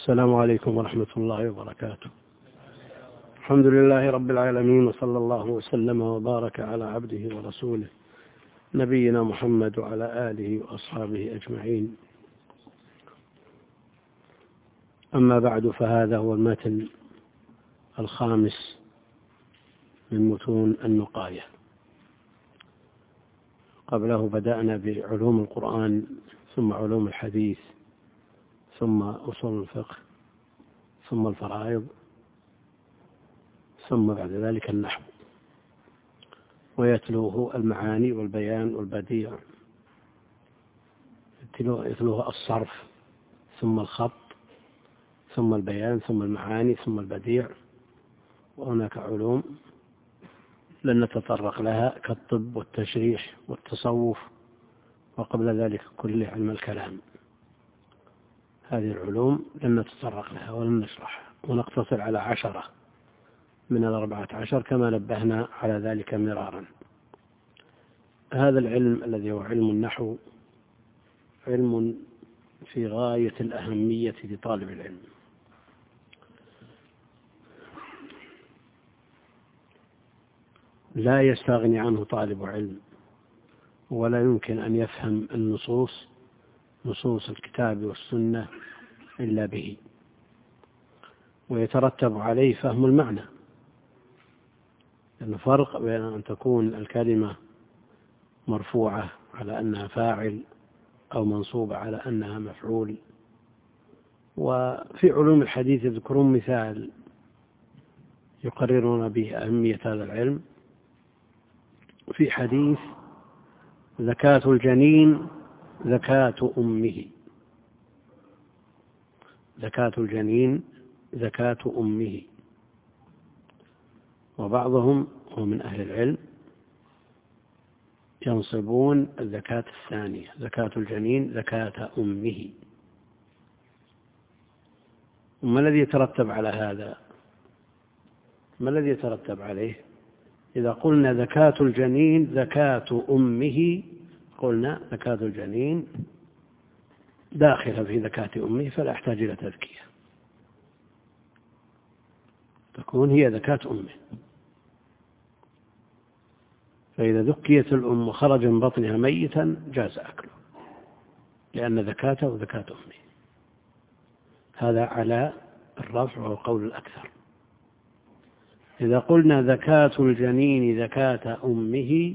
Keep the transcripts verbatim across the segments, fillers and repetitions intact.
السلام عليكم ورحمة الله وبركاته. الحمد لله رب العالمين، وصلى الله وسلم وبارك على عبده ورسوله نبينا محمد وعلى آله وأصحابه أجمعين. أما بعد، فهذا هو المتن الخامس من متون النقاية. قبله بدأنا بعلوم القرآن، ثم علوم الحديث، ثم أصول الفقه، ثم الفرائض، ثم بعد ذلك النحو، ويتلوه المعاني والبيان والبديع، يتلوه الصرف، ثم الخط، ثم البيان، ثم المعاني، ثم البديع. وهناك علوم لن نتطرق لها كالطب والتشريح والتصوف، وقبل ذلك كل علم الكلام. هذه العلوم لن نتطرق لها ولن نشرحها، ونقتصر على عشرة من الأربعة عشر كما نبهنا على ذلك مرارا. هذا العلم الذي هو علم النحو علم في غاية الأهمية لطالب العلم. لا يستغني عنه طالب علم، ولا يمكن أن يفهم النصوص نصوص الكتاب والسنة إلا به، ويترتب عليه فهم المعنى. لأن فرق بين أن تكون الكلمة مرفوعة على أنها فاعل أو منصوبة على أنها مفعول. وفي علوم الحديث يذكرون مثال يقررون به أهمية هذا العلم. في حديث: زكاة الجنين زكاة أمه. زكاة الجنين زكاة أمه. وبعضهم ومن أهل العلم ينصبون الزكاة الثانية: زكاة الجنين زكاة أمه. وما الذي يترتب على هذا؟ ما الذي يترتب عليه؟ إذا قلنا زكاة الجنين زكاة أمه، قلنا زكاة الجنين داخلة في زكاة أمه، فلا يحتاج إلى تذكية، تكون هي زكاة أمه. فإذا ذكيت الأم وخرج من بطنها ميتا جاز أكله، لأن زكاته زكاة أمه. هذا على الرفع وقول الأكثر. إذا قلنا زكاة الجنين زكاة أمه،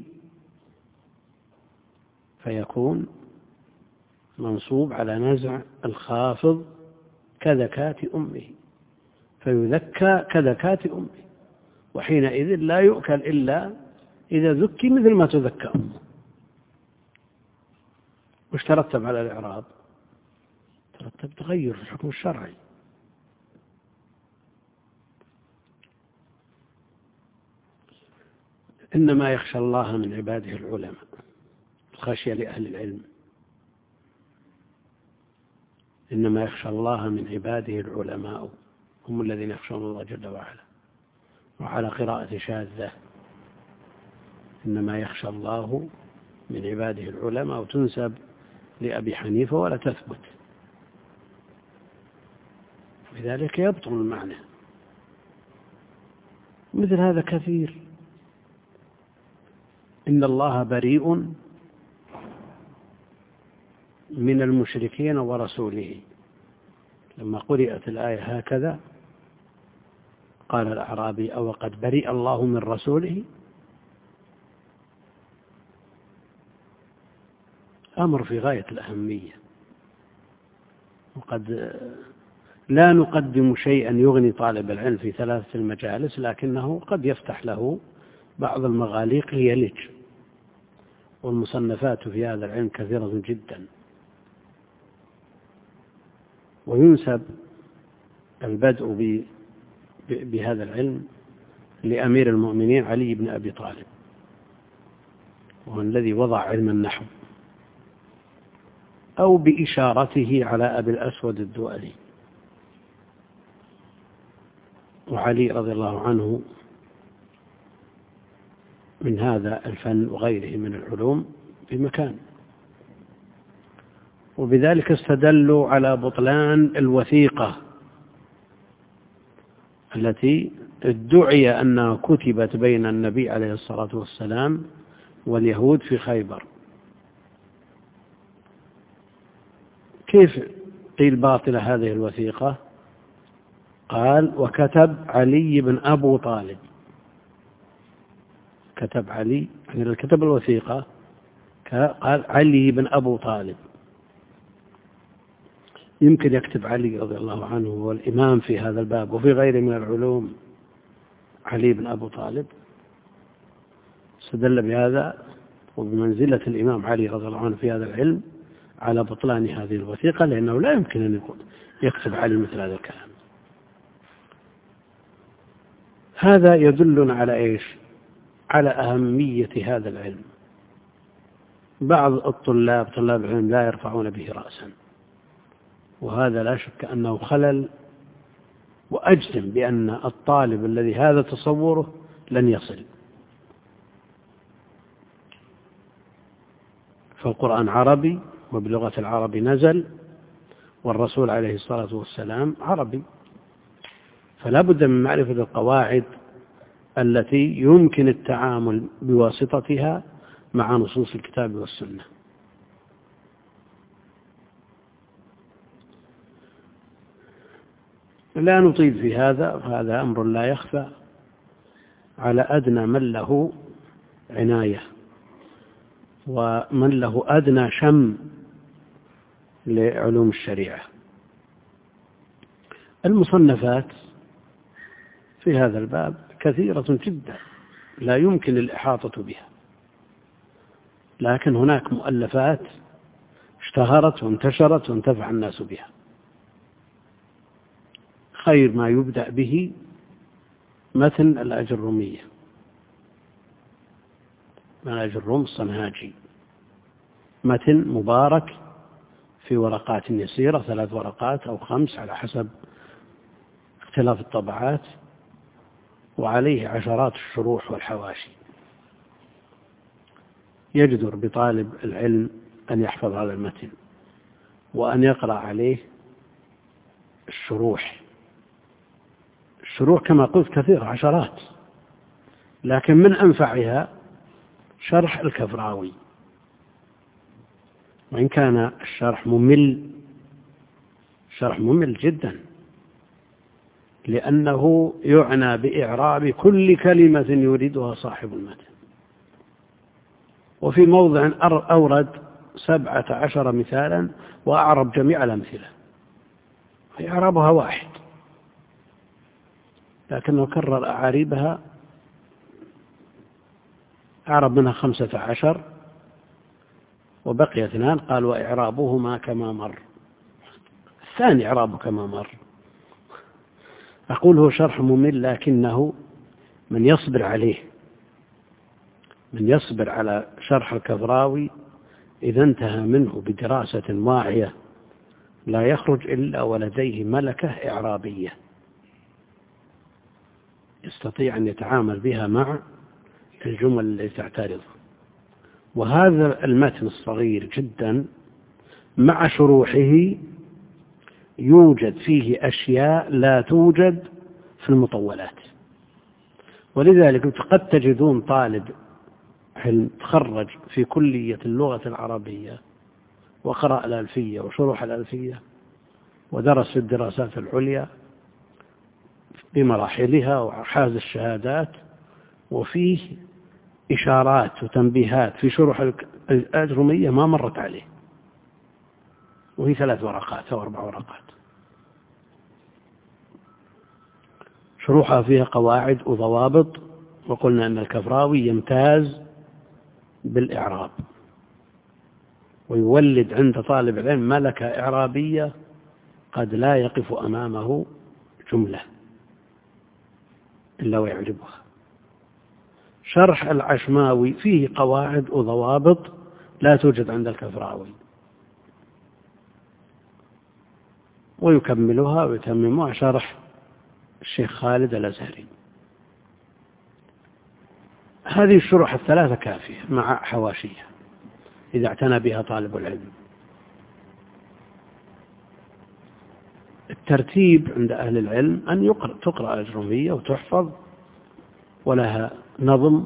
فيكون منصوب على نزع الخافض كزكاة أمه، فيذكى كزكاة أمه، وحينئذ لا يؤكل إلا إذا ذكي مثل ما تذكى أمه. وش ترتب على الإعراب؟ ترتب تغير في الحكم الشرعي. إنما يخشى الله من عباده العلماء. الخشية لأهل العلم. إنما يخشى الله من عباده العلماء، هم الذين يخشون الله جل وعلا. وعلى قراءة شاذة: إنما يخشى الله من عباده العلماء، وتنسب لأبي حنيفة ولا تثبت، لذلك يبطل المعنى. مثل هذا كثير. إن الله بريء من المشركين ورسوله. لما قرأت الآية هكذا قال الأعرابي: أو قد برئ الله من رسوله. أمر في غاية الأهمية. وقد لا نقدم شيئا يغني طالب العلم في ثلاثة المجالس، لكنه قد يفتح له بعض المغاليق ليلج. والمصنفات في هذا العلم كثيرة جدا. وينسب البدء بهذا العلم لأمير المؤمنين علي بن أبي طالب، وهو الذي وضع علم النحو، أو بإشارته على أبي الأسود الدؤلي. وعلي رضي الله عنه من هذا الفن وغيره من العلوم بمكان. وبذلك استدلوا على بطلان الوثيقة التي ادعي أنها كتبت بين النبي عليه الصلاة والسلام واليهود في خيبر. كيف قيل باطلة هذه الوثيقة؟ قال وكتب علي بن أبو طالب، كتب علي، يعني اللي كتب الوثيقة قال علي بن أبو طالب. يمكن يكتب علي رضي الله عنه هو الإمام في هذا الباب وفي غيره من العلوم علي بن أبو طالب. استدل بهذا وبمنزلة الإمام علي رضي الله عنه في هذا العلم على بطلان هذه الوثيقة، لأنه لا يمكن أن يكتب علي مثل هذا الكلام. هذا يدلنا على إيش؟ على أهمية هذا العلم. بعض الطلاب طلاب العلم لا يرفعون به رأسا، وهذا لا شك أنه خلل، وأجزم بأن الطالب الذي هذا تصوره لن يصل. فالقرآن عربي وبلغة العرب نزل، والرسول عليه الصلاة والسلام عربي، فلا بد من معرفة القواعد التي يمكن التعامل بواسطتها مع نصوص الكتاب والسنة. لا نطيل في هذا، هذا أمر لا يخفى على أدنى من له عناية ومن له أدنى شم لعلوم الشريعة. المصنفات في هذا الباب كثيرة جدا لا يمكن الإحاطة بها، لكن هناك مؤلفات اشتهرت وانتشرت وانتفع الناس بها. خير ما يبدأ به متن الأجرومية، من الأجروم الصنهاجي، متن مبارك في ورقات يسيرة، ثلاث ورقات أو خمس على حسب اختلاف الطبعات، وعليه عشرات الشروح والحواشي. يجدر بطالب العلم أن يحفظ هذا المتن وأن يقرأ عليه الشروح. الشروح كما قلت كثير، عشرات، لكن من أنفعها شرح الكفراوي، وإن كان الشرح ممل، شرح ممل جدا، لأنه يعنى بإعراب كل كلمة يريدها صاحب المتن. وفي موضع أورد سبعة عشر مثالا وأعرب جميع الأمثلة، إعرابها واحد، لكنه كرر أعاريبها، أعرب منها خمسة عشر وبقي اثنان، قال وإعرابهما كما مر. الثاني إعرابه كما مر. أقول هو شرح ممل، لكنه من يصبر عليه، من يصبر على شرح الكفراوي إذا انتهى منه بدراسة واعية لا يخرج إلا ولديه ملكة إعرابية يستطيع أن يتعامل بها مع الجمل التي تعترض. وهذا المتن الصغير جدا مع شروحه يوجد فيه أشياء لا توجد في المطولات، ولذلك قد تجدون طالب علم تخرج في كلية اللغة العربية وقرأ الألفية وشروح الألفية ودرس في الدراسات العليا بمراحلها وحاز الشهادات، وفيه إشارات وتنبيهات في شروح الأجرومية ما مرت عليه، وهي ثلاث ورقات أو أربع ورقات. شروحها فيها قواعد وضوابط، وقلنا أن الكفراوي يمتاز بالإعراب ويولد عند طالب العلم ملكة إعرابية قد لا يقف أمامه جملة إلا ويعجبها. شرح العشماوي فيه قواعد وضوابط لا توجد عند الكفراوي، ويكملها ويتممها شرح الشيخ خالد الأزهري. هذه الشروح الثلاثة كافية مع حواشيها إذا اعتنى بها طالب العلم. الترتيب عند أهل العلم أن يقرأ تقرأ الأجرومية وتحفظ، ولها نظم.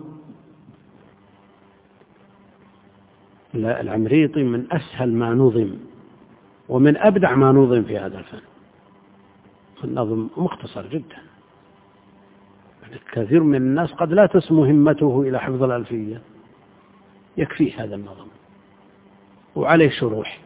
العمريطي من أسهل ما نظم ومن أبدع ما نظم في هذا الفن. النظم مختصر جدا، كثير من الناس قد لا تسمو همته إلى حفظ الألفية، يكفيه هذا النظم وعليه شروح،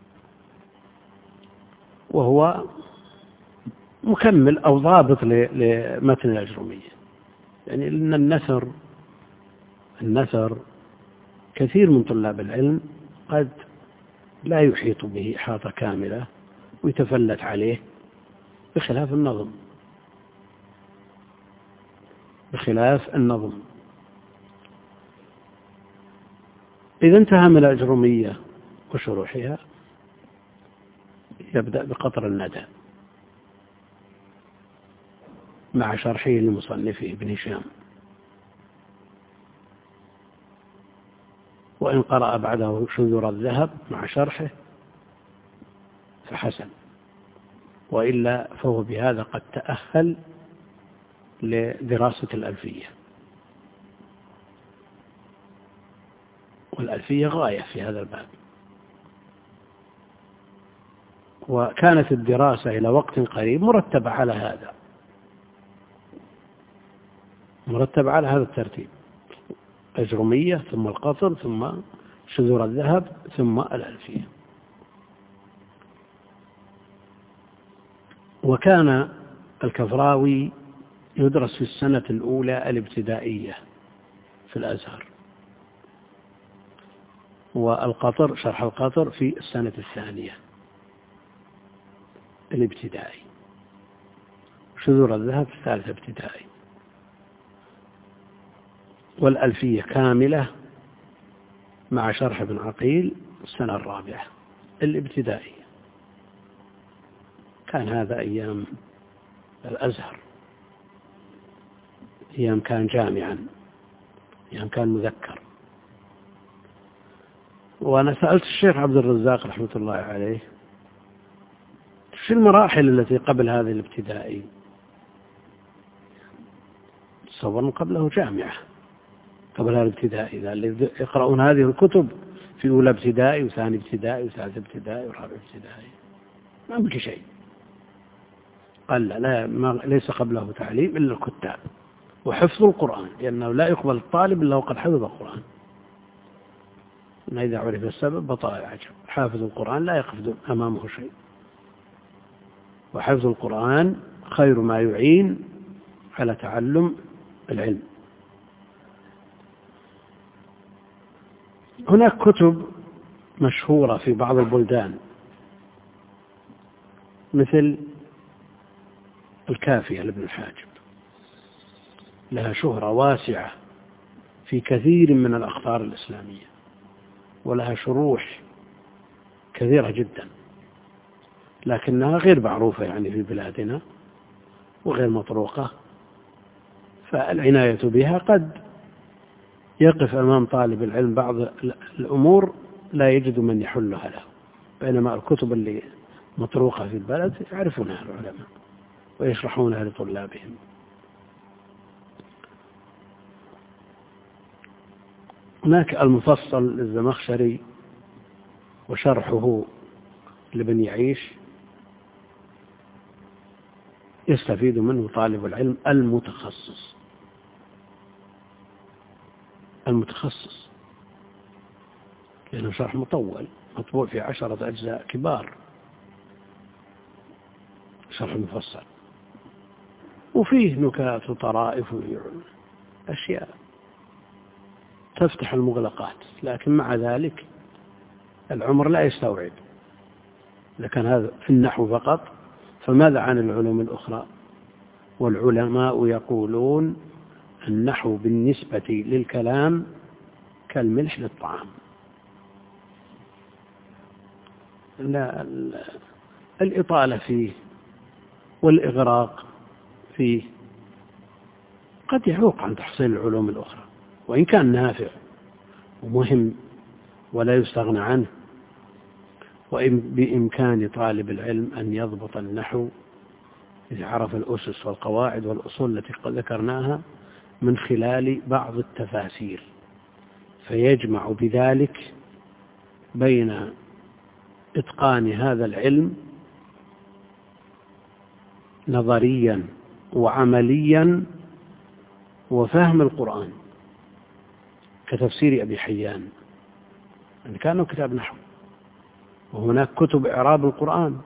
وهو مكمل أو ضابط لمتن الأجرومية. يعني لأن النثر النثر كثير من طلاب العلم قد لا يحيط به إحاطة كاملة ويتفلت عليه، بخلاف النظم بخلاف النظم إذا انتهى من الأجرومية وشروحها يبدأ بقطر الندى مع شرحه لمصنفه ابن هشام، وإن قرأ بعده شذور الذهب مع شرحه فحسن، وإلا فهو بهذا قد تأهل لدراسة الألفية. والألفية غاية في هذا الباب، وكانت الدراسة إلى وقت قريب مرتبة على هذا مرتبة على هذا الترتيب: أجرومية ثم القطر ثم شذور الذهب ثم الألفية. وكان الكفراوي يدرس في السنة الأولى الابتدائية في الأزهر، والقطر شرح القطر في السنة الثانية الابتدائي، شذور الذهب في الثالثة ابتدائي، والألفية كاملة مع شرح ابن عقيل السنة الرابعة الابتدائية. كان هذا أيام الأزهر، أيام كان جامعا، أيام كان مذكر. وأنا سألت الشيخ عبد الرزاق رحمة الله عليه في المراحل التي قبل هذه الابتدائي، تصور قبله جامعة قبل هذا الابتدائي، اللي يقرؤون هذه الكتب في أولى ابتدائي وثاني ابتدائي وثالث ابتدائي ورابع ابتدائي ما بقي شيء. قال لا, لا ما ليس قبله تعليم إلا الكتاب وحفظ القرآن، لأنه لا يقبل الطالب إلا وقد حفظ القرآن. إذا عرف السبب بطل العجب. حافظ القرآن لا يقف أمامه شيء، وحفظ القرآن خير ما يعين على تعلم العلم. هناك كتب مشهورة في بعض البلدان مثل الكافية لابن الحاجب، لها شهرة واسعة في كثير من الأقطار الإسلامية، ولها شروح كثيرة جدا، لكنها غير معروفة يعني في بلادنا وغير مطروقة، فالعناية بها قد يقف أمام طالب العلم بعض الأمور لا يجد من يحلها له، بينما الكتب اللي مطروقة في البلد يعرفونها العلماء ويشرحونها لطلابهم. هناك المفصل للزمخشري وشرحه لابن يعيش يستفيد منه طالب العلم المتخصص المتخصص لأنه شرح مطول مطبوع في عشرة أجزاء كبار، شرح مفصل، وفيه نكات وطرائف وأشياء تفتح المغلقات، لكن مع ذلك العمر لا يستوعب. إذا كان هذا في النحو فقط فماذا عن العلوم الأخرى؟ والعلماء يقولون النحو بالنسبة للكلام كالملح للطعام. لا الإطالة فيه والإغراق فيه قد يعوق عن تحصيل العلوم الأخرى، وإن كان نافع ومهم ولا يستغنى عنه، وبإمكان طالب العلم أن يضبط النحو إذا عرف الأسس والقواعد والأصول التي ذكرناها من خلال بعض التفاسير، فيجمع بذلك بين إتقان هذا العلم نظريا وعمليا وفهم القرآن، كتفسير أبي حيان أن كانوا كتاب نحو، وهناك كتب إعراب القرآن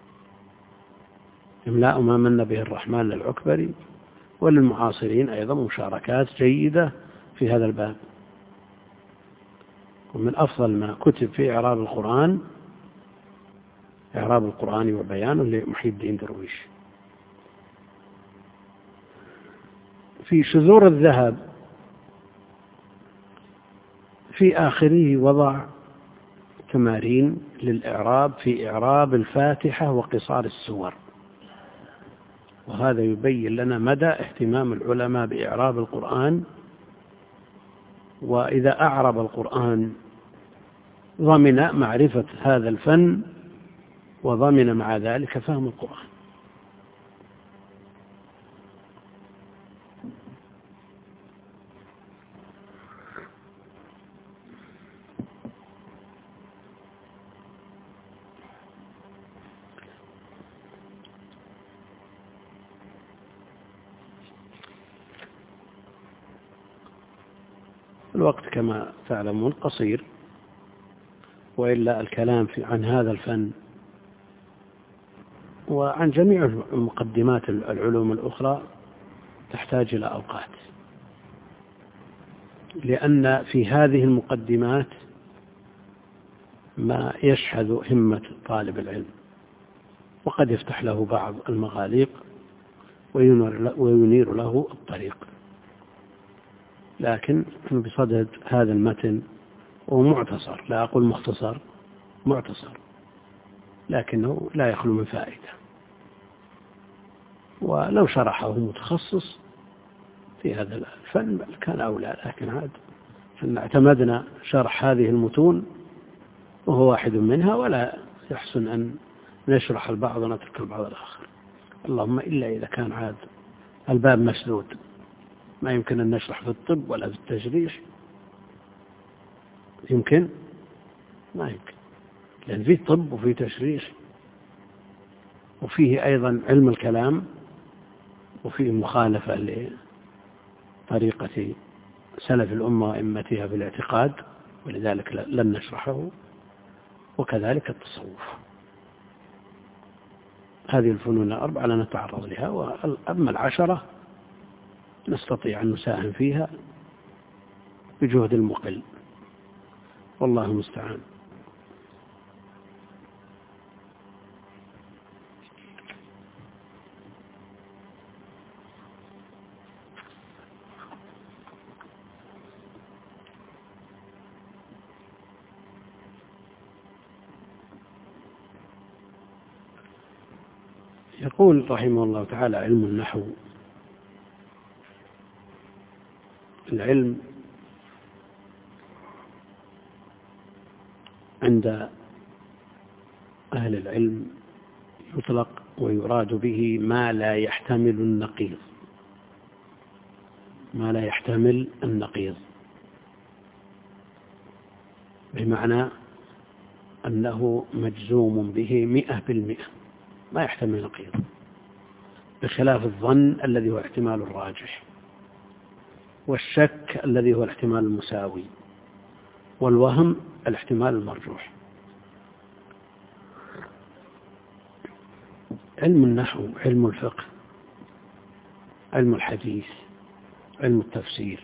إملاء ما من به الرحمن للعكبري، وللمعاصرين أيضا مشاركات جيدة في هذا الباب. ومن أفضل ما كتب في إعراب القرآن إعراب القرآن وبيانه لمحي الدين درويش. في شذور الذهب في آخره وضع تمارين للإعراب في إعراب الفاتحة وقصار السور، وهذا يبين لنا مدى اهتمام العلماء بإعراب القرآن، وإذا أعرب القرآن ضمن معرفة هذا الفن وضمن مع ذلك فهم القرآن. الوقت كما تعلمون قصير، وإلا الكلام في عن هذا الفن وعن جميع مقدمات العلوم الأخرى تحتاج إلى أوقات، لأن في هذه المقدمات ما يشحذ همة طالب العلم، وقد يفتح له بعض المغاليق وينير له الطريق. لكن بصدد هذا المتن ومعتصر، لا أقول مختصر، معتصر، لكنه لا يخلو من فائدة، ولو شرحه متخصص في هذا الفن كان أولى، لكن عاد اعتمدنا شرح هذه المتون وهو واحد منها، ولا يحسن أن نشرح البعض ونترك البعض الآخر، اللهم إلا إذا كان عاد الباب مسدود، ما يمكن أن نشرح في الطب ولا في التجريح، يمكن؟ ما يمكن، لأن فيه طب وفيه تشريح وفيه أيضا علم الكلام وفيه مخالفة لطريقة سلف الأمة وأئمتها في الاعتقاد، ولذلك لن نشرحه، وكذلك التصوف. هذه الفنون الأربعة لا نتعرض لها، وأما العشرة نستطيع أن نساهم فيها بجهد المقل، والله المستعان. يقول رحمه الله تعالى: علم النحو العلم عند أهل العلم يطلق ويراد به ما لا يحتمل النقيض، ما لا يحتمل النقيض، بمعنى أنه مجزوم به مئة بالمئة، ما يحتمل نقيض، بخلاف الظن الذي هو احتمال الراجح، والشك الذي هو الاحتمال المساوي، والوهم الاحتمال المرجوح. علم النحو علم الفقه، علم الحديث، علم التفسير،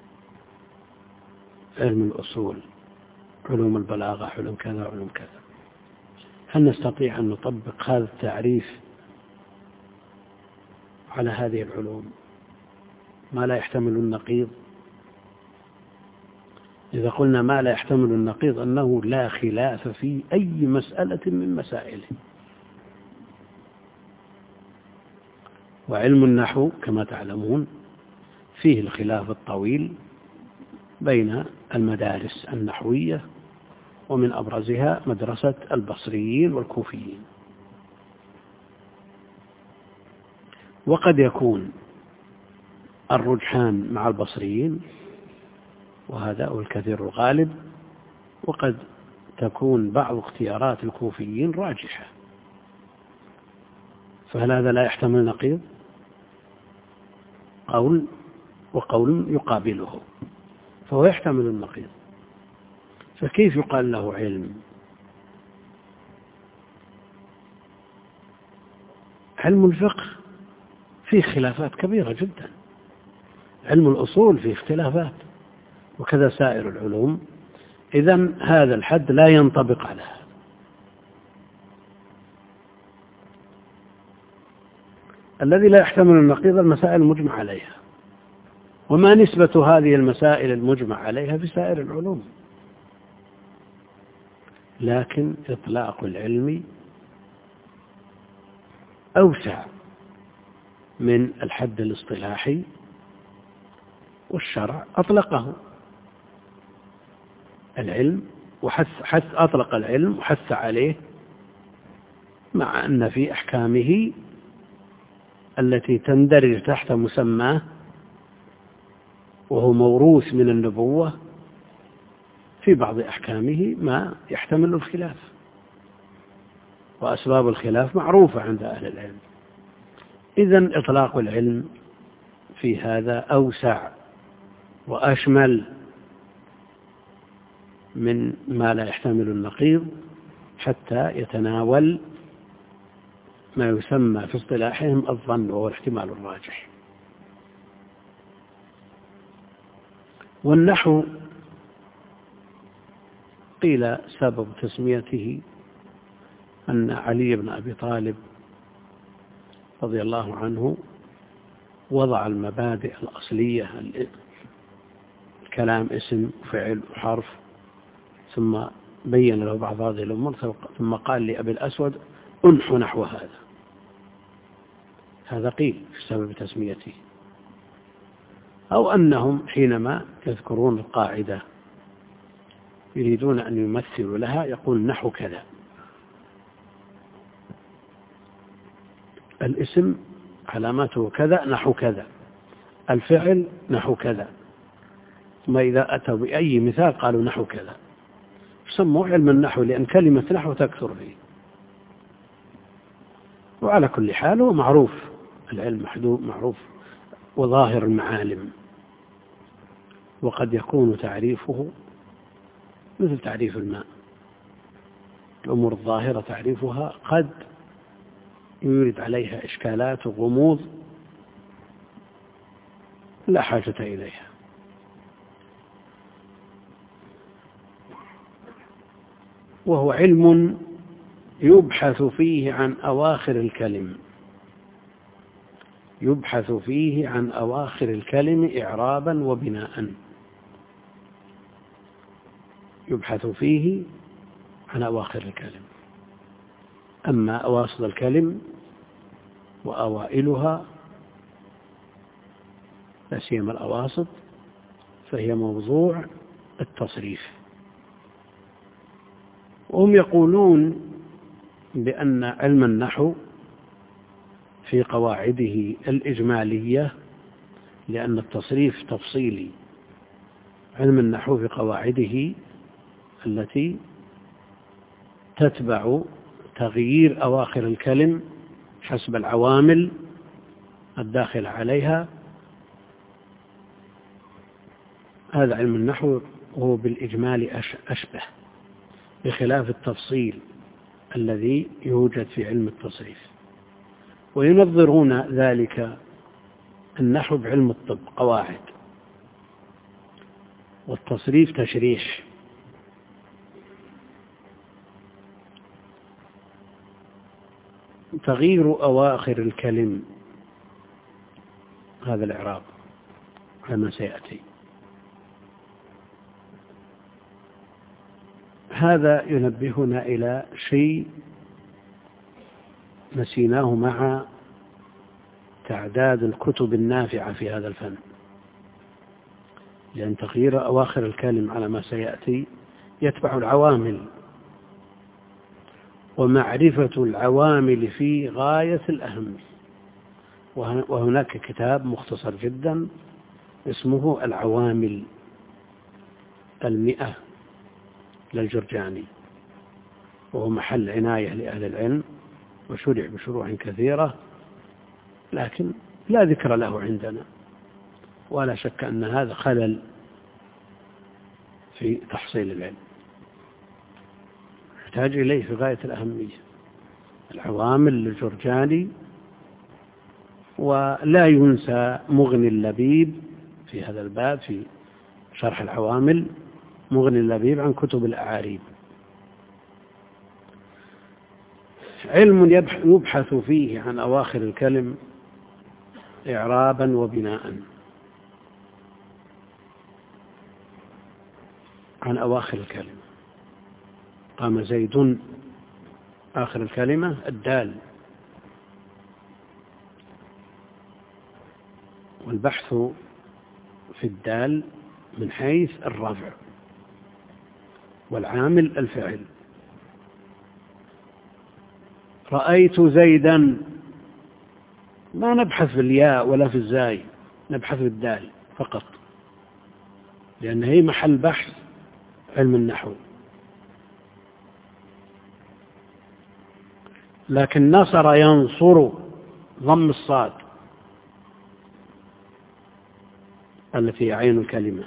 علم الأصول، علوم البلاغة، علوم كذا علوم كذا. هل نستطيع أن نطبق هذا التعريف على هذه العلوم ما لا يحتمل النقيض؟ إذا قلنا ما لا يحتمل النقيض أنه لا خلاف في أي مسألة من مسائله. وعلم النحو كما تعلمون فيه الخلاف الطويل بين المدارس النحوية ومن أبرزها مدرسة البصريين والكوفيين. وقد يكون الرجحان مع البصريين، وهذا هو الكثير الغالب، وقد تكون بعض اختيارات الكوفيين راجحة، فهل هذا لا يحتمل نقيض؟ قول وقول يقابله، فهو يحتمل النقيض، فكيف يقال له علم؟ علم الفقه فيه خلافات كبيرة جدا، علم الأصول فيه اختلافات، وكذا سائر العلوم. إذن هذا الحد لا ينطبق عليها. الذي لا يحتمل النقيض المسائل المجمع عليها، وما نسبة هذه المسائل المجمع عليها في سائر العلوم. لكن إطلاق العلم أوسع من الحد الاصطلاحي، والشرع أطلقه العلم وحث حث أطلق العلم وحث عليه، مع أن في أحكامه التي تندرج تحت مسماه وهو موروث من النبوة في بعض أحكامه ما يحتمل الخلاف، وأسباب الخلاف معروفة عند أهل العلم. إذن إطلاق العلم في هذا أوسع وأشمل من ما لا يحتمل النقيض، حتى يتناول ما يسمى في اصطلاحهم الظن، وهو الاحتمال الراجح. والنحو قيل سبب تسميته أن علي بن أبي طالب رضي الله عنه وضع المبادئ الأصلية، الكلام اسم وفعل وحرف، ثم بين له بعض هذه الأمور، ثم قال لأبي الأسود أنحو نحو هذا. هذا قيل في سبب تسميته. أو أنهم حينما يذكرون القاعدة يريدون أن يمثلوا لها، يقول نحو كذا، الاسم علامته كذا نحو كذا، الفعل نحو كذا، ثم إذا أتوا بأي مثال قالوا نحو كذا. سموه علم النحو لأن كلمة نحو تكثر فيه. وعلى كل حال هو معروف، العلم محدود معروف وظاهر المعالم، وقد يكون تعريفه مثل تعريف الماء، الأمور الظاهرة تعريفها قد يورد عليها إشكالات وغموض لا حاجة إليها. وهو علم يبحث فيه عن أواخر الكلم، يبحث فيه عن أواخر الكلم إعرابا وبناء، يبحث فيه عن أواخر الكلم. أما أواسط الكلم وأوائلها، لا سيما الأواسط، فهي موضوع التصريف. وهم يقولون بأن علم النحو في قواعده الإجمالية، لأن التصريف تفصيلي، علم النحو في قواعده التي تتبع تغيير أواخر الكلم حسب العوامل الداخلة عليها، هذا علم النحو هو بالإجمال أشبه، بخلاف التفصيل الذي يوجد في علم التصريف. وينظرون ذلك النحو بعلم الطب قواعد، والتصريف تشريح. تغيير أواخر الكلم هذا الإعراب كما سيأتي. هذا ينبهنا إلى شيء نسيناه مع تعداد الكتب النافعة في هذا الفن، لأن تغيير أواخر الكلم على ما سيأتي يتبع العوامل، ومعرفة العوامل في غاية الأهمية. وهناك كتاب مختصر جدا اسمه العوامل المئة للجرجاني، وهو محل عناية لأهل العلم، وشرع بشروح كثيرة، لكن لا ذكر له عندنا، ولا شك أن هذا خلل في تحصيل العلم، يحتاج إليه في غاية الأهمية. العوامل للجرجاني. ولا ينسى مغني اللبيب في هذا الباب، في شرح العوامل، مغني اللبيب عن كتب الأعاريب. علم يبحث فيه عن أواخر الكلم إعرابا وبناء. عن أواخر الكلمة، قام زيد، آخر الكلمة الدال، والبحث في الدال من حيث الرفع، والعامل الفعل. رأيت زيدا، ما نبحث في الياء ولا في الزاي، نبحث في الدال فقط، لأن هي محل بحث علم النحو. لكن نصر ينصر ضم الصاد التي هي عين الكلمة.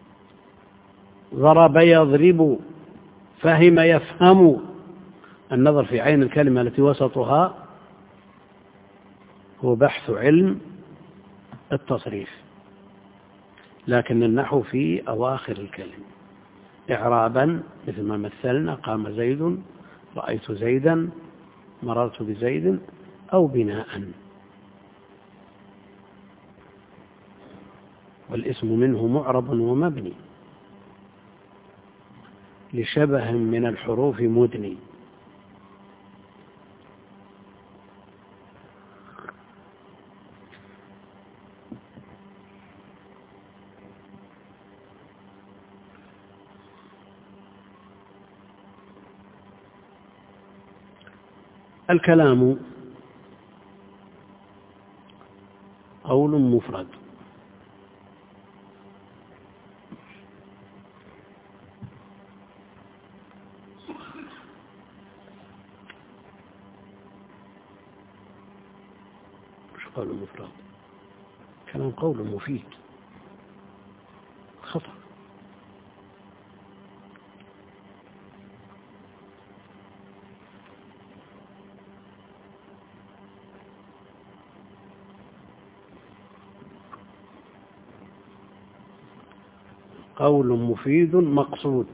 ضرب يضرب، فهم يفهم. النظر في عين الكلمة التي وسطها هو بحث علم التصريف، لكن النحو في أواخر الكلمة إعرابا، مثل ما مثلنا: قام زيد، رأيت زيدا، مررت بزيد، أو بناء. والاسم منه معرب ومبني لشبه من الحروف مدني. الكلام قول مفرد، مش قول مفرد، كلام قول مفيد، خطأ. قول مفيد مقصود.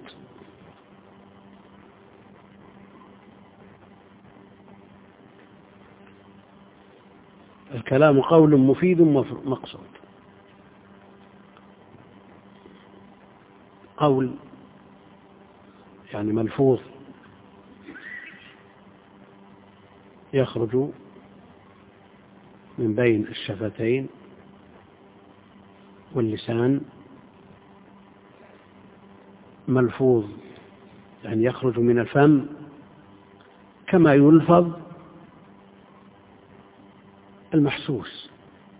الكلام قول مفيد مقصود. قول يعني ملفوظ يخرج من بين الشفتين واللسان، ملفوظ يعني يخرج من الفم كما يلفظ المحسوس.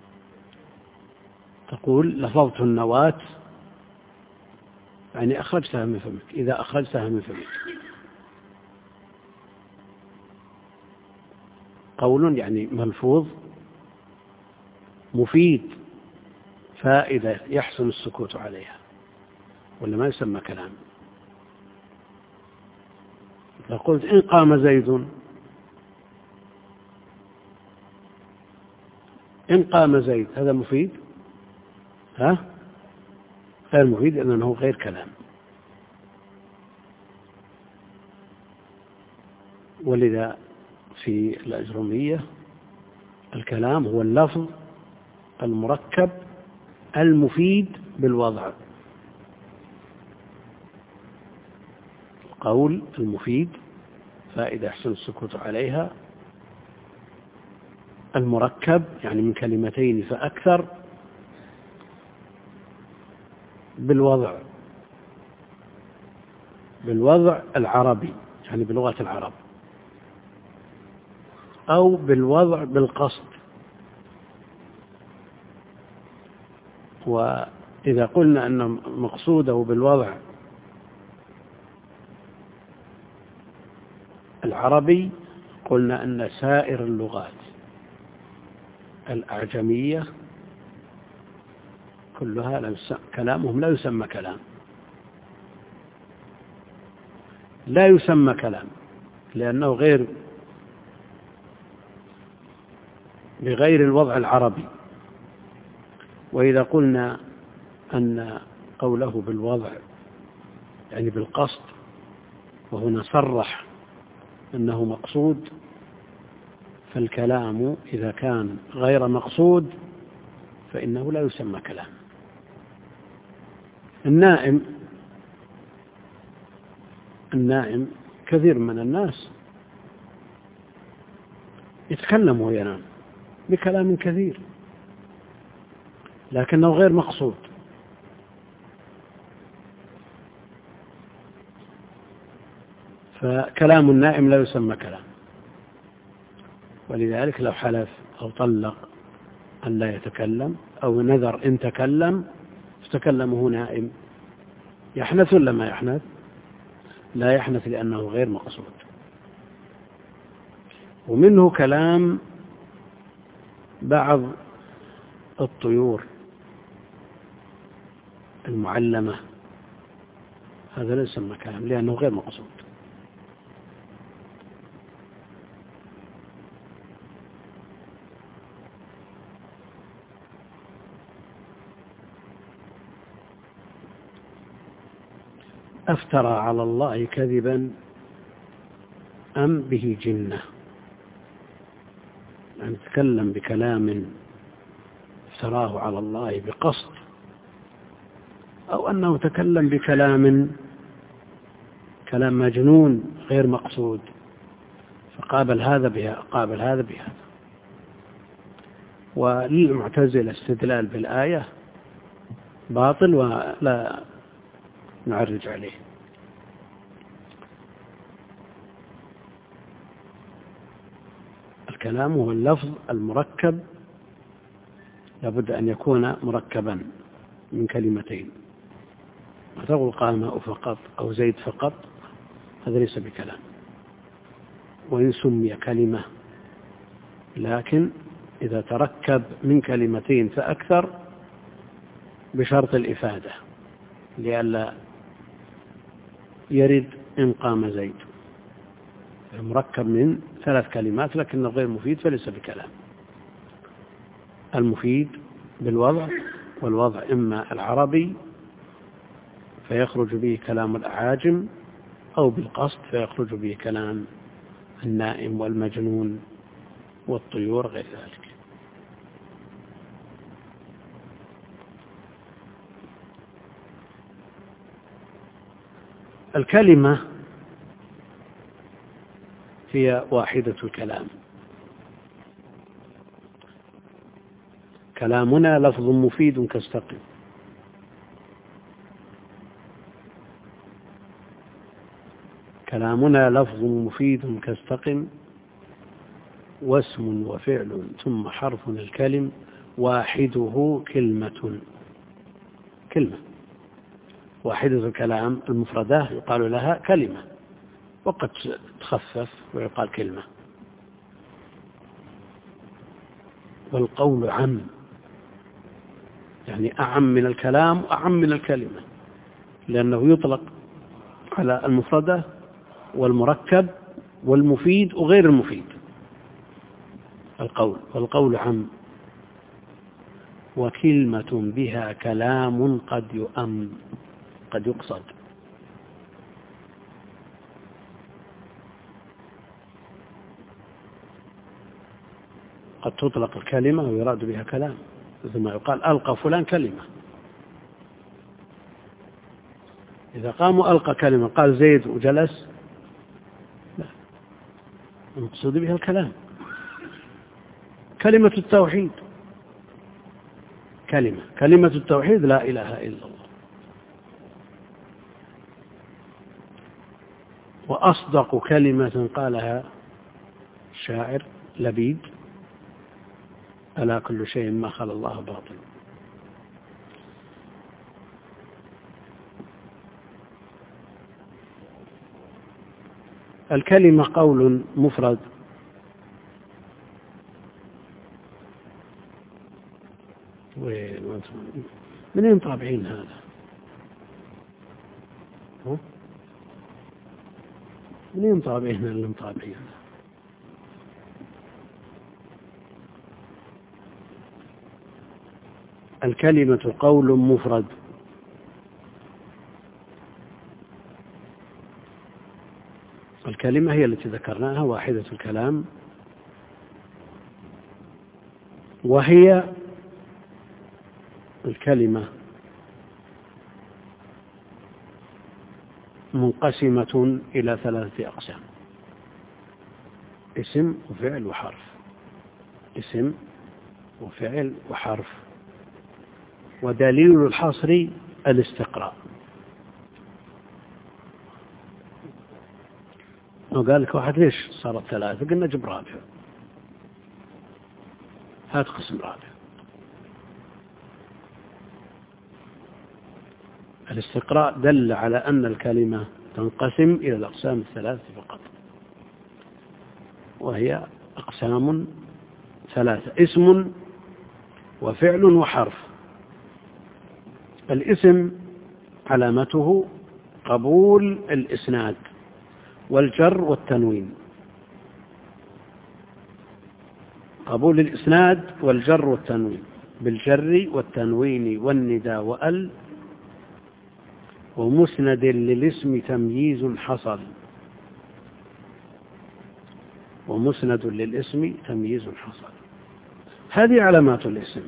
تقول لفظت النواة، يعني أخرجتها من فمك، إذا أخرجتها من فمك. قول يعني ملفوظ مفيد، فائدة يحسن السكوت عليها، ولا ما يسمى كلام. فقلت إن قام زيد، إن قام زيد، هذا مفيد؟ ها؟ غير مفيد، لأنه غير كلام. ولذا في الأجرمية الكلام هو اللفظ المركب المفيد بالوضع. قول المفيد فائدة يحسن السكوت عليها، المركب يعني من كلمتين فأكثر بالوضع. بالوضع العربي يعني بلغة العرب، أو بالوضع بالقصد. وإذا قلنا أن مقصوده بالوضع العربي قلنا أن سائر اللغات الأعجمية كلها كلامهم لا يسمى كلام، لا يسمى كلام لأنه غير بغير الوضع العربي. وإذا قلنا أن قوله بالوضع يعني بالقصد، وهنا صرح أنه مقصود، فالكلام إذا كان غير مقصود فإنه لا يسمى كلام. النائم النائم كثير من الناس يتكلم وينام بكلام كثير لكنه غير مقصود، فكلام النائم لا يسمى كلام. ولذلك لو حلف أو طلق أن لا يتكلم أو نذر إن تكلم فتكلمه نائم، يحنث ولا ما يحنث؟ لا يحنث لأنه غير مقصود. ومنه كلام بعض الطيور المعلمة، هذا لا يسمى كلام لأنه غير مقصود. أفترى على الله كذبا أم به جنة، يعني تكلم بكلام افتراه على الله بقصد، أو أنه تكلم بكلام كلام مجنون غير مقصود، فقابل هذا بها قابل هذا بهذا. وللمعتزلة استدلال بالآية باطل ولا نعرج عليه. الكلام هو اللفظ المركب، لابد أن يكون مركبا من كلمتين. ما تقول قام فقط أو زيد فقط، هذا ليس بكلام، وإن سمي كلمة، لكن إذا تركب من كلمتين فأكثر بشرط الإفادة لئلا يرد إن قام زيد، مركب من ثلاث كلمات لكنه غير مفيد فليس بكلام. المفيد بالوضع، والوضع إما العربي فيخرج به كلام الأعاجم، أو بالقصد فيخرج به كلام النائم والمجنون والطيور غير ذلك. الكلمة هي واحدة الكلام. كلامنا لفظ مفيد كاستقم، كلامنا لفظ مفيد كاستقم، واسم وفعل ثم حرف الكلم، واحده كلمة. كلمة واحدة الكلام المفردة يقال لها كلمة، وقد تخفف ويقال كلمة. والقول عم، يعني أعم من الكلام وأعم من الكلمة، لأنه يطلق على المفردة والمركب والمفيد وغير المفيد. القول والقول عم، وكلمة بها كلام قد يؤم قد يقصد. قد تطلق الكلمة ويراد بها كلام، مثل ما يقال ألقى فلان كلمة. إذا قام وألقى كلمة قال زيد وجلس، لا، المقصود بها الكلام. كلمة التوحيد كلمة كلمة التوحيد لا إله إلا الله. وأصدق كلمة قالها الشاعر لبيد: ألا كل شيء ما خلا الله باطل. الكلمة قول مفرد منين طابعين هذا؟ منين طابعين اللي مطابعين؟ الكلمة قول مفرد. الكلمة هي التي ذكرناها واحدة الكلام، وهي الكلمة منقسمة إلى ثلاثة أقسام: اسم وفعل وحرف. اسم وفعل وحرف. ودليل الحصر الاستقراء. وقال لك واحد ليش صارت ثلاثة؟ قلنا جب رابع، هات قسم رابع. الاستقراء دل على أن الكلمة تنقسم إلى الأقسام الثلاثة فقط، وهي أقسام ثلاثة: اسم وفعل وحرف. الاسم علامته قبول الإسناد والجر والتنوين. قبول الإسناد والجر والتنوين بالجر والتنوين والنداء وأل. ومسند للاسم تمييز حصل. ومسند للاسم تمييز حصل. هذه علامات الاسم.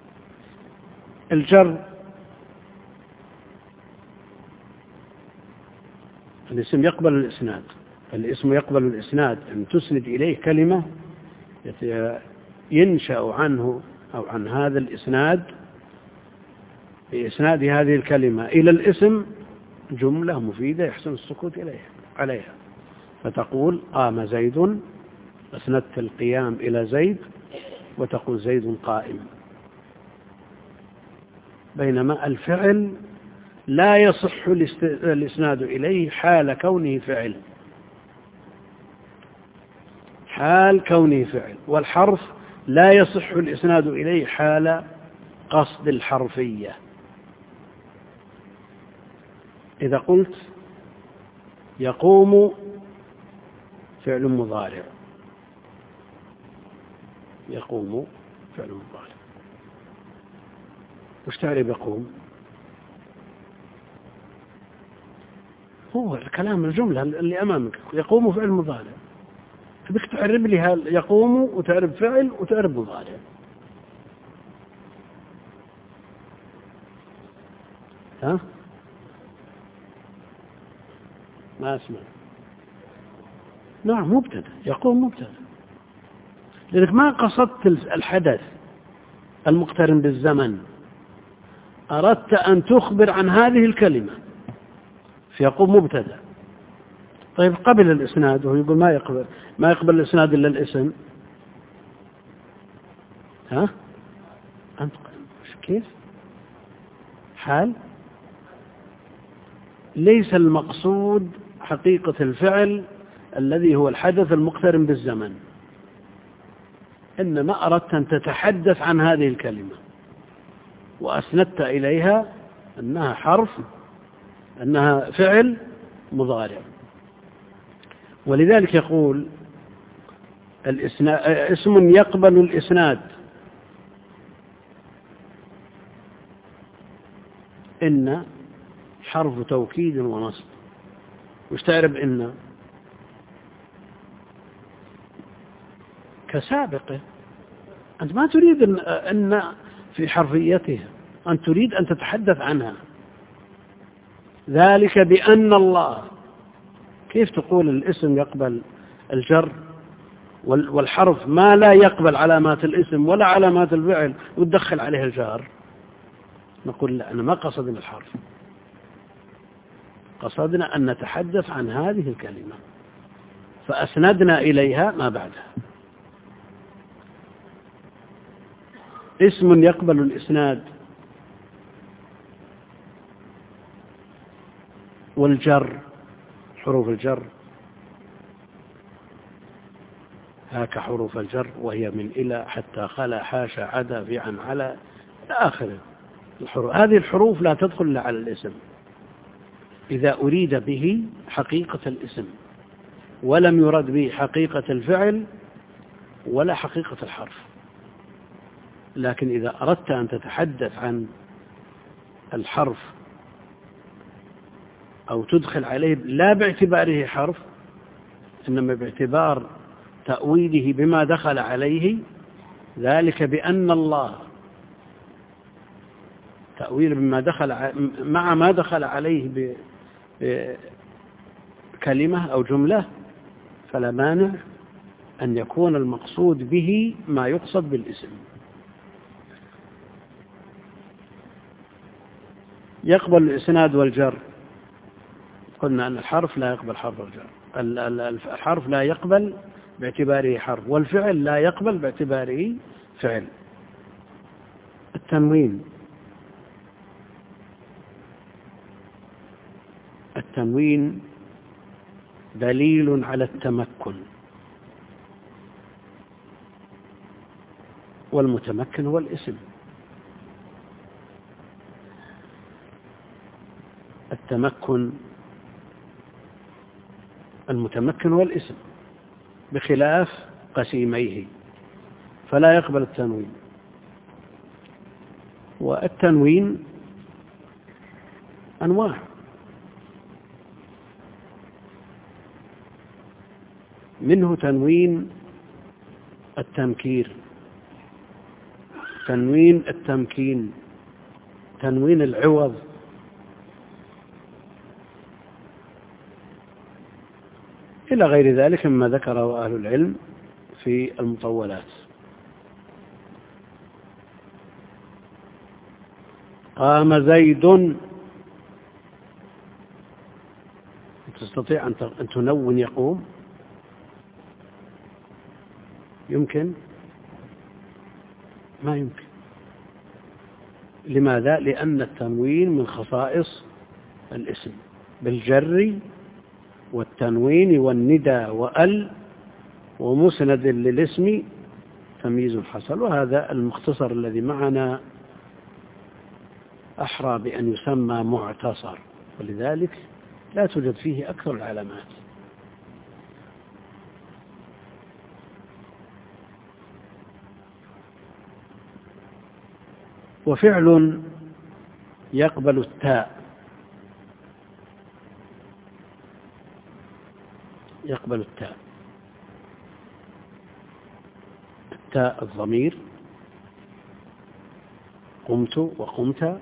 الجر، الاسم يقبل الإسناد. الاسم يقبل الإسناد أن تسند إليه كلمة ينشأ عنه أو عن هذا الإسناد بإسناد هذه الكلمة إلى الاسم جملة مفيدة يحسن السكوت إليها عليها، فتقول: قام زيد، أسندت القيام إلى زيد، وتقول: زيد قائم. بينما الفعل لا يصح الإسناد إليه حال كونه فعل، حال كونه فعل. والحرف لا يصح الإسناد إليه حال قصد الحرفية. إذا قلت يقوم فعل مضارع، يقوم فعل مضارع، وش تعرف يقوم؟ هو الكلام الجملة اللي أمامك، يقوم فعل مضارع، بدك تعرف لي يقوم وتعرف فعل وتعرف مضارع. ها؟ ما أسمع. نعم، مبتدأ. يقوم مبتدأ، لذلك ما قصدت الحدث المقترن بالزمن، أردت أن تخبر عن هذه الكلمة، فيقوم مبتدأ. طيب قبل الإسناد، وهو يقول ما يقبل ما يقبل الإسناد إلا الاسم. ها؟ أنت كيف؟ حال. ليس المقصود حقيقة الفعل الذي هو الحدث المقترن بالزمن، إنما أردت أن تتحدث عن هذه الكلمة وأسندت إليها أنها حرف، أنها فعل مضارع. ولذلك يقول اسم يقبل الإسناد. إن حرف توكيد ونصب. وش تعرف إن؟ كسابقه. أنت ما تريد أن في حرفيتها، أنت تريد أن تتحدث عنها. ذلك بأن الله. كيف تقول الاسم يقبل الجر والحرف ما لا يقبل علامات الاسم ولا علامات الفعل وتدخل عليه الجار؟ نقول لا، أنا ما قصد الحرف. قصدنا أن نتحدث عن هذه الكلمة فأسندنا إليها ما بعدها. اسم يقبل الإسناد والجر، حروف الجر، هاك حروف الجر وهي من إلى حتى خلا حاشا عدا في عن على إلى آخره الحروف. هذه الحروف لا تدخل إلا على الاسم إذا أريد به حقيقة الاسم ولم يرد به حقيقة الفعل ولا حقيقة الحرف. لكن إذا أردت أن تتحدث عن الحرف أو تدخل عليه لا باعتباره حرف إنما باعتبار تأويله بما دخل عليه، ذلك بأن الله تأويل بما دخل مع ما دخل عليه بكلمة أو جملة، فلا مانع أن يكون المقصود به ما يقصد بالاسم. يقبل الإسناد والجر، قلنا أن الحرف لا يقبل حرف الجر، الحرف لا يقبل باعتباره حرف، والفعل لا يقبل باعتباره فعل. التنوين، التنوين دليل على التمكن، والمتمكن هو الاسم. التمكن المتمكن هو الاسم بخلاف قسيميه فلا يقبل التنوين. والتنوين أنواع، منه تنوين التنكير، تنوين التمكين، تنوين العوض، إلى غير ذلك مما ذكره أهل العلم في المطولات. قام زيد، تستطيع أن تنون يقوم؟ يمكن؟ ما يمكن. لماذا؟ لأن التنوين من خصائص الاسم بالجر والتنوين والندى وأل ومسند للاسم تمييز حصل. وهذا المختصر الذي معنا أحرى بأن يسمى معتصر، ولذلك لا توجد فيه أكثر العلامات. وفعل يقبل التاء، يقبل التاء، التاء الضمير، قمت وقمت،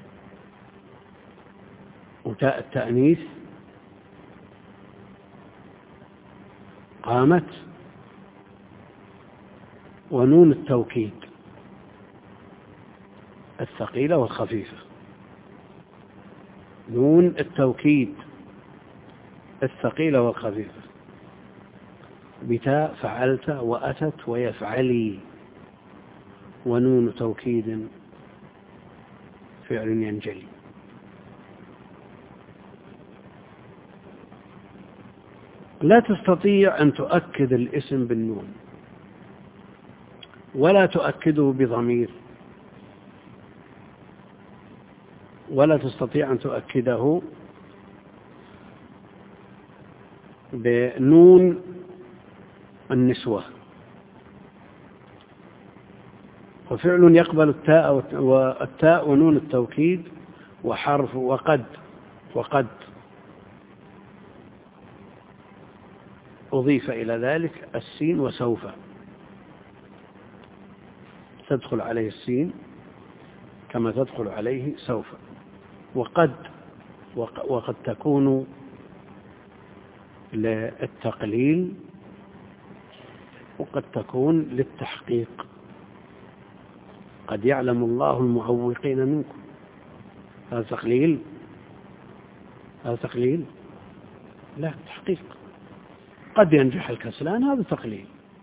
وتاء التأنيث قامت، ونون التوكيد الثقيلة والخفيفة. نون التوكيد الثقيلة والخفيفة بتاء فعلت وأتت ويفعلي، ونون توكيد فعل ينجلي. لا تستطيع أن تؤكد الاسم بالنون ولا تؤكده بضمير، ولا تستطيع أن تؤكده بنون النسوة. وفعل يقبل التاء والتاء ونون التوكيد وحرف وقد، وقد أضيف إلى ذلك السين وسوف، تدخل عليه السين كما تدخل عليه سوف. وقد وقد تكون للتقليل وقد تكون للتحقيق. قد يعلم الله المعوقين منكم، هذا تقليل هذا تقليل؟ لا، تحقيق. قد ينجح الكسلان، هذا تقليل.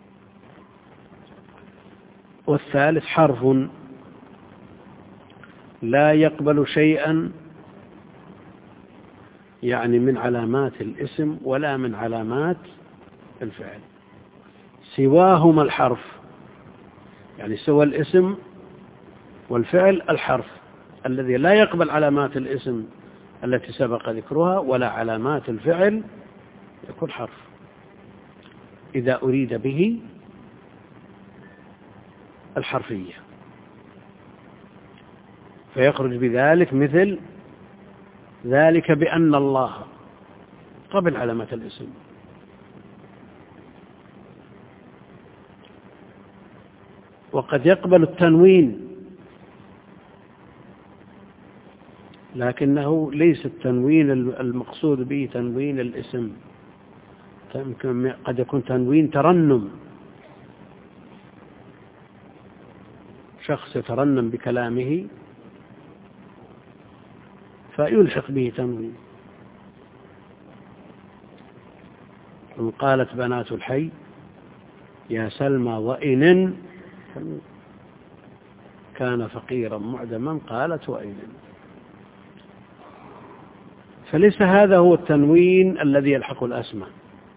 والثالث حرف لا يقبل شيئا، يعني من علامات الاسم ولا من علامات الفعل، سواهما الحرف، يعني سوى الاسم والفعل الحرف الذي لا يقبل علامات الاسم التي سبق ذكرها ولا علامات الفعل، يكون حرف إذا أريد به الحرفية، فيخرج بذلك مثل ذلك بأن الله قبل علامة الاسم. وقد يقبل التنوين، لكنه ليس التنوين المقصود به تنوين الاسم، قد يكون تنوين ترنم، شخص يترنم بكلامه فيلحق به تنوين. قالت بنات الحي يا سلمى وإن كان فقيرا معدما، قالت وإن. فليس هذا هو التنوين الذي يلحق الأسماء،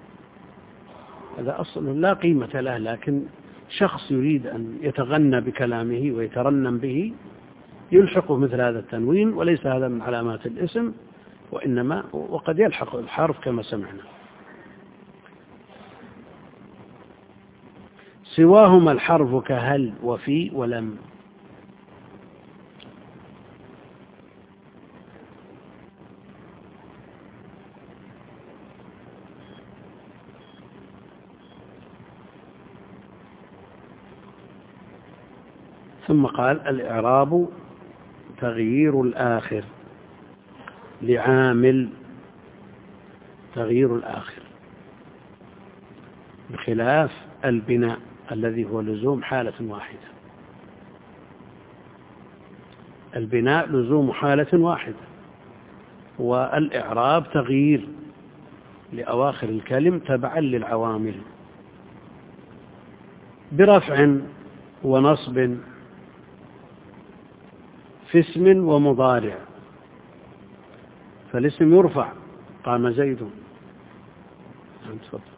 هذا أصل لا قيمة له، لكن شخص يريد أن يتغنى بكلامه ويترنم به يلحقه مثل هذا التنوين، وليس هذا من علامات الاسم، وإنما وقد يلحق الحرف كما سمعنا. سواهما الحرف كهل وفي ولم. ثم قال الإعراب تغيير الآخر لعامل، تغيير الآخر بخلاف البناء الذي هو لزوم حالة واحدة. البناء لزوم حالة واحدة، والإعراب تغيير لأواخر الكلم تبعا للعوامل برفع ونصب في اسم ومضارع. فالاسم يرفع، قام زيد. تفضل.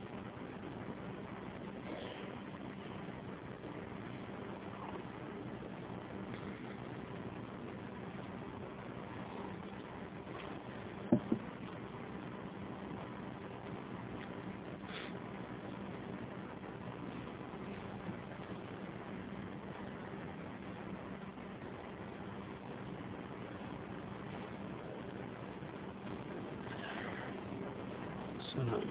السلام.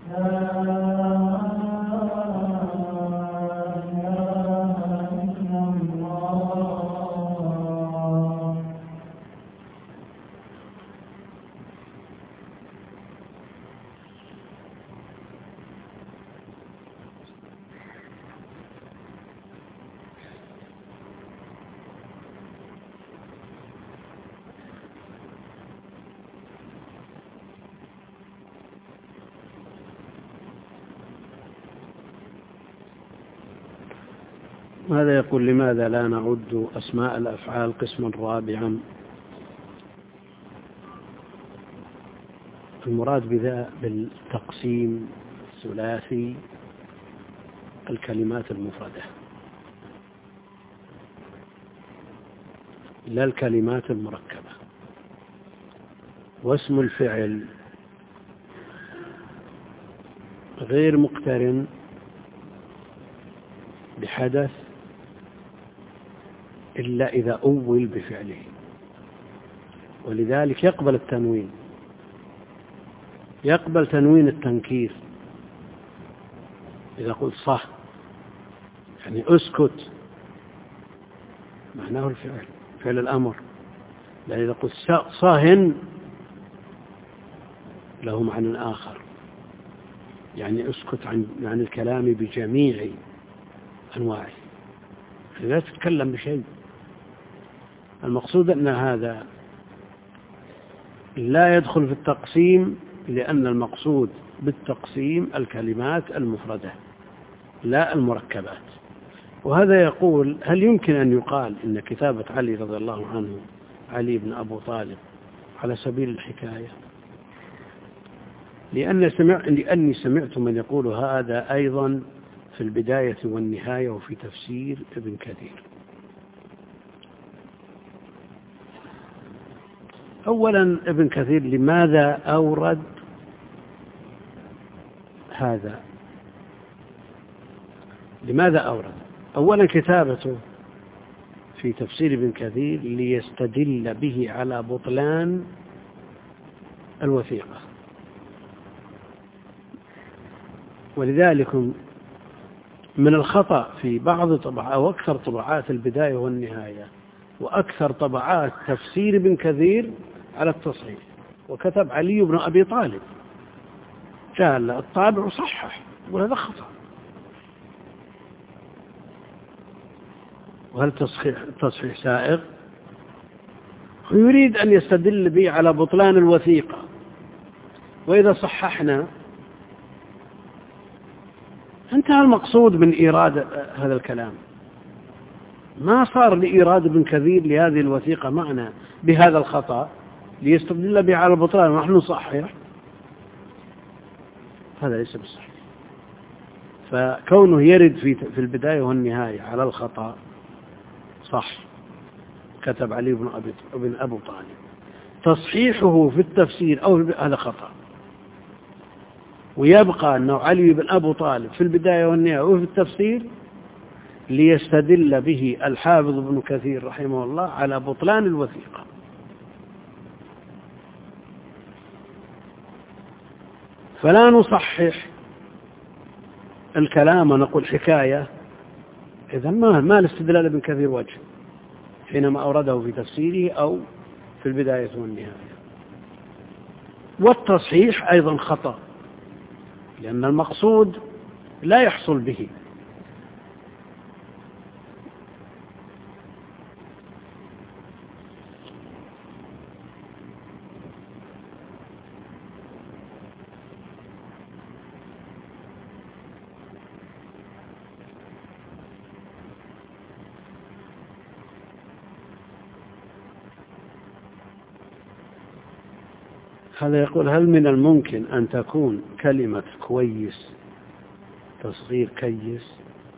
هذا يقول: لماذا لا نعد أسماء الأفعال قسما رابعا؟ المراد بذا بالتقسيم الثلاثي الكلمات المفردة، لا الكلمات المركبة. واسم الفعل غير مقترن بحدث إلا إذا أول بفعله، ولذلك يقبل التنوين، يقبل تنوين التنكير. إذا قلت صح يعني أسكت، معناه الفعل، فعل الأمر. لأن إذا قلت صاهن له معنى آخر، يعني أسكت عن عن الكلام بجميع أنواعه، لا تتكلم بشيء. المقصود أن هذا لا يدخل في التقسيم، لأن المقصود بالتقسيم الكلمات المفردة لا المركبات. وهذا يقول: هل يمكن أن يقال إن كتابة علي رضي الله عنه، علي بن أبو طالب، على سبيل الحكاية؟ لأن سمع لأني سمعت من يقول هذا أيضا في البداية والنهاية وفي تفسير ابن كثير. أولا ابن كثير لماذا أورد هذا؟ لماذا أورد؟ أولا كتابته في تفسير ابن كثير ليستدل به على بطلان الوثيقة، ولذلك من الخطأ في بعض طبعات أو أكثر طبعات البداية والنهاية وأكثر طبعات تفسير ابن كثير على التصحيح، وكتب علي بن أبي طالب، جاء الطابع وصحح، وهذا خطأ. وهل تصحيح التصحيح سائغ؟ ويريد أن يستدل به على بطلان الوثيقة، وإذا صححنا انتهى المقصود من إيراد هذا الكلام. ما صار لإيراد ابن كثير لهذه الوثيقة معنى بهذا الخطأ ليستدل به على البطلان ونحن نصحح، هذا ليس بالصحيح. فكونه يرد في في البداية والنهاية على الخطأ صح، كتب علي بن أبي بن أبو طالب. تصحيحه في التفسير أو هذا خطأ، ويبقى أنه علي بن أبو طالب في البداية والنهاية وفي التفسير ليستدل به الحافظ ابن كثير رحمه الله على بطلان الوثيقة. فلا نصحح الكلام ونقول حكاية، إذا ما ما الاستدلال ابن كثير وجه حينما أورده في تفسيره أو في البداية والنهاية. والتصحيح أيضا خطأ، لأن المقصود لا يحصل به. هذا يقول: هل من الممكن أن تكون كلمة كويس تصغير كيس؟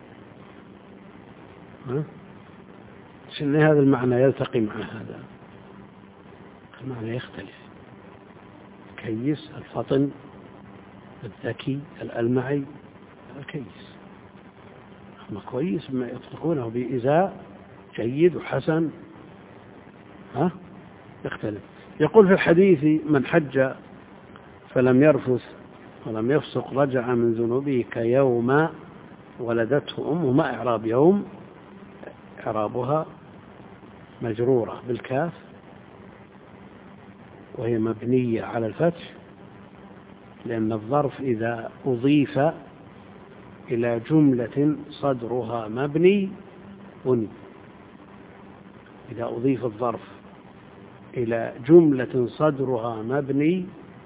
ها؟ شن هذا المعنى يلتقي مع هذا المعنى يختلف. كيس الفطن الذكي الألمعي، الكيس. أما كويس ما يطلقونه بإزاء جيد وحسن، ها يختلف. يقول في الحديث: من حج فلم يرفث ولم يفسق رجع من ذنوبه كيوم ولدته أمه. ما إعراب يوم؟ إعرابها مجرورة بالكاف وهي مبنية على الفتح، لأن الظرف إذا أضيف إلى جملة صدرها مبني بني. إذا أضيف الظرف إلى جملة صدرها مبني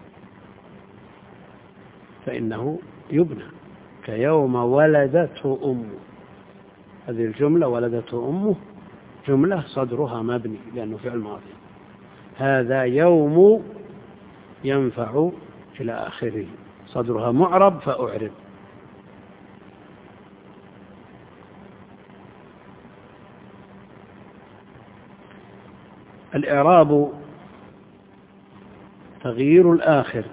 فإنه يبنى، كيوم ولدته أمه. هذه الجملة ولدته أمه جملة صدرها مبني لأنه فعل ماضي. هذا يوم ينفع إلى آخره، صدرها معرب فأعرب. الإعراب تغيير الآخر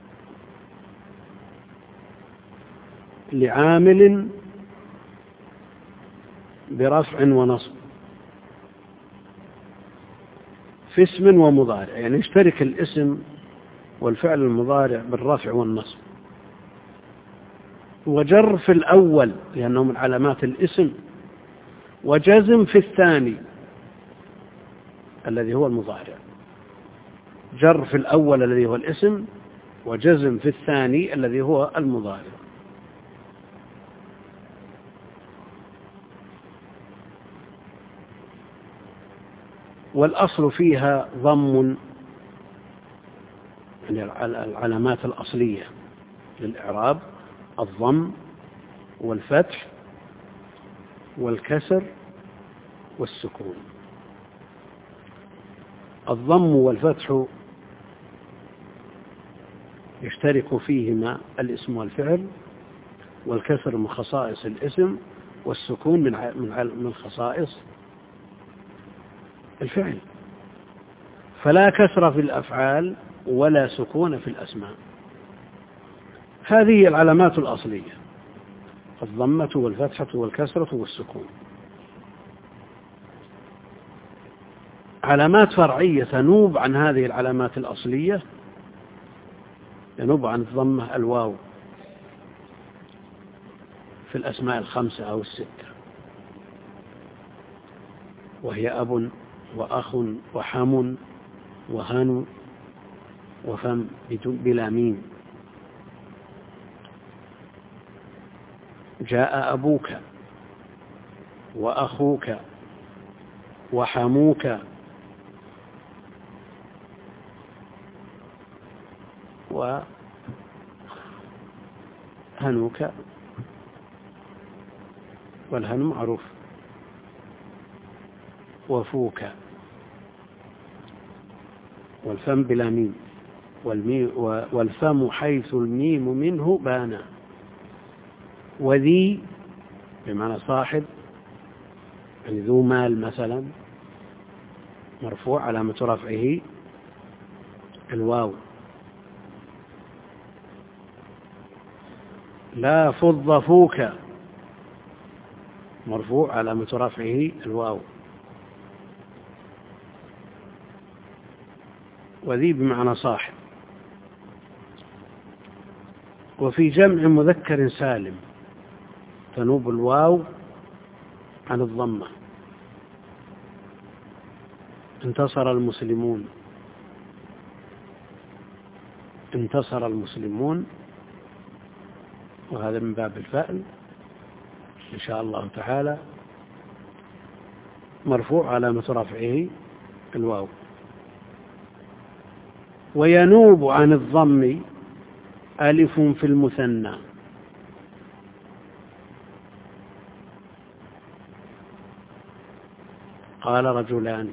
لعامل برفع ونصب في اسم ومضارع، يعني يشترك الاسم والفعل المضارع بالرفع والنصب، وجر في الأول لأنه من علامات الاسم، وجزم في الثاني الذي هو المضارع. جر في الأول الذي هو الاسم، وجزم في الثاني الذي هو المضارع. والأصل فيها ضم، يعني العلامات الأصلية للإعراب الضم والفتح والكسر والسكون. الضم والفتح يشترك فيهما الاسم والفعل، والكسر من خصائص الاسم، والسكون من من خصائص الفعل. فلا كسر في الأفعال ولا سكون في الأسماء. هذه العلامات الأصلية: الضمة والفتحة والكسرة والسكون. علامات فرعية تنوب عن هذه العلامات الأصلية، ينوب عن الضمة الواو في الأسماء الخمسة أو الستة، وهي أب وأخ وحم وهن وفم بلا ميم. جاء أبوك وأخوك وحموك وهنوك، والهن معروف، وفوك، والفم بلا ميم، والفم حيث الميم منه بان. وذي بمعنى صاحب، يعني ذو مال مثلا، مرفوع علامة رفعه الواو. لا فض فوك، مرفوع علامة رفعه الواو. وذي بمعنى صاحب. وفي جمع مذكر سالم تنوب الواو عن الضمة. انتصر المسلمون، انتصر المسلمون، وهذا من باب الفعل إن شاء الله تعالى، مرفوع علامة رفعه الواو. وينوب عن الضم ألف في المثنى. قال رجلان،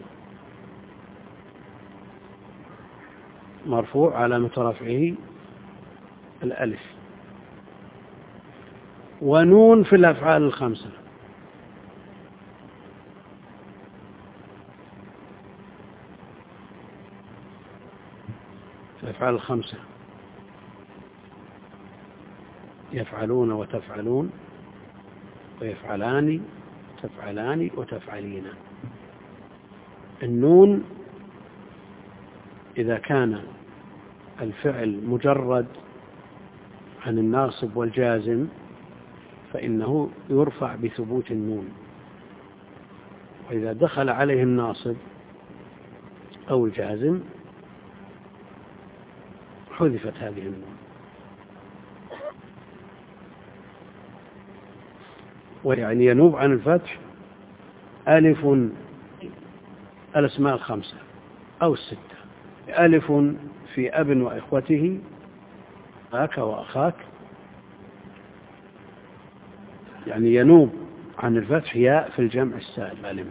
مرفوع علامة رفعه الألف. ونون في الأفعال الخمسة. في الأفعال الخمسة: يفعلون وتفعلون ويفعلان تفعلان وتفعلين. النون إذا كان الفعل مجرد عن الناصب والجازم فإنه يرفع بثبوت النون، وإذا دخل عليه الناصب أو الجازم حذفت هذه النون. ويعني ينوب عن الفتح ألف الأسماء الخمسة أو الستة، ألف في أب وإخوته أخاك وأخاك، يعني ينوب عن الفتح ياء في الجمع السالم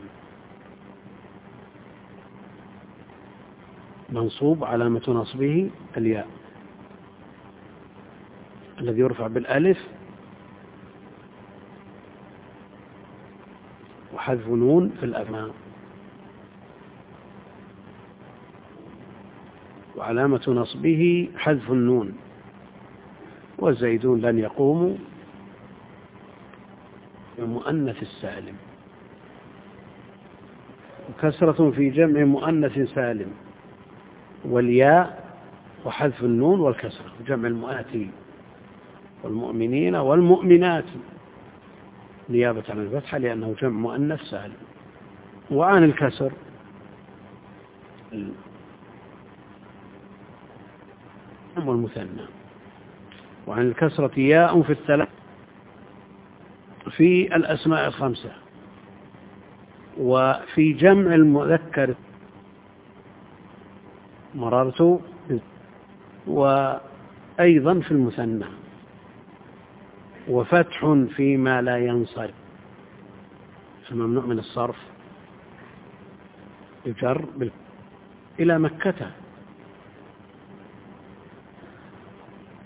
منصوب علامة نصبه الياء الذي يرفع بالألف وحذف نون في الأمام، وعلامة نصبه حذف النون. والزيدون لن يقوموا المؤنث السالم، وكسرة في جمع مؤنث سالم، والياء وحذف النون والكسرة جمع المؤاتي والمؤمنين والمؤمنات نيابة عن الفتحة لأنه جمع مؤنث سالم. وعن الكسر والمثنى، وعن الكسرة ياء في الثلاث في الأسماء الخمسة، وفي جمع المذكر مررت، وأيضا في المثنى، وفتح فيما لا ينصرف الممنوع من الصرف يجر إلى مكة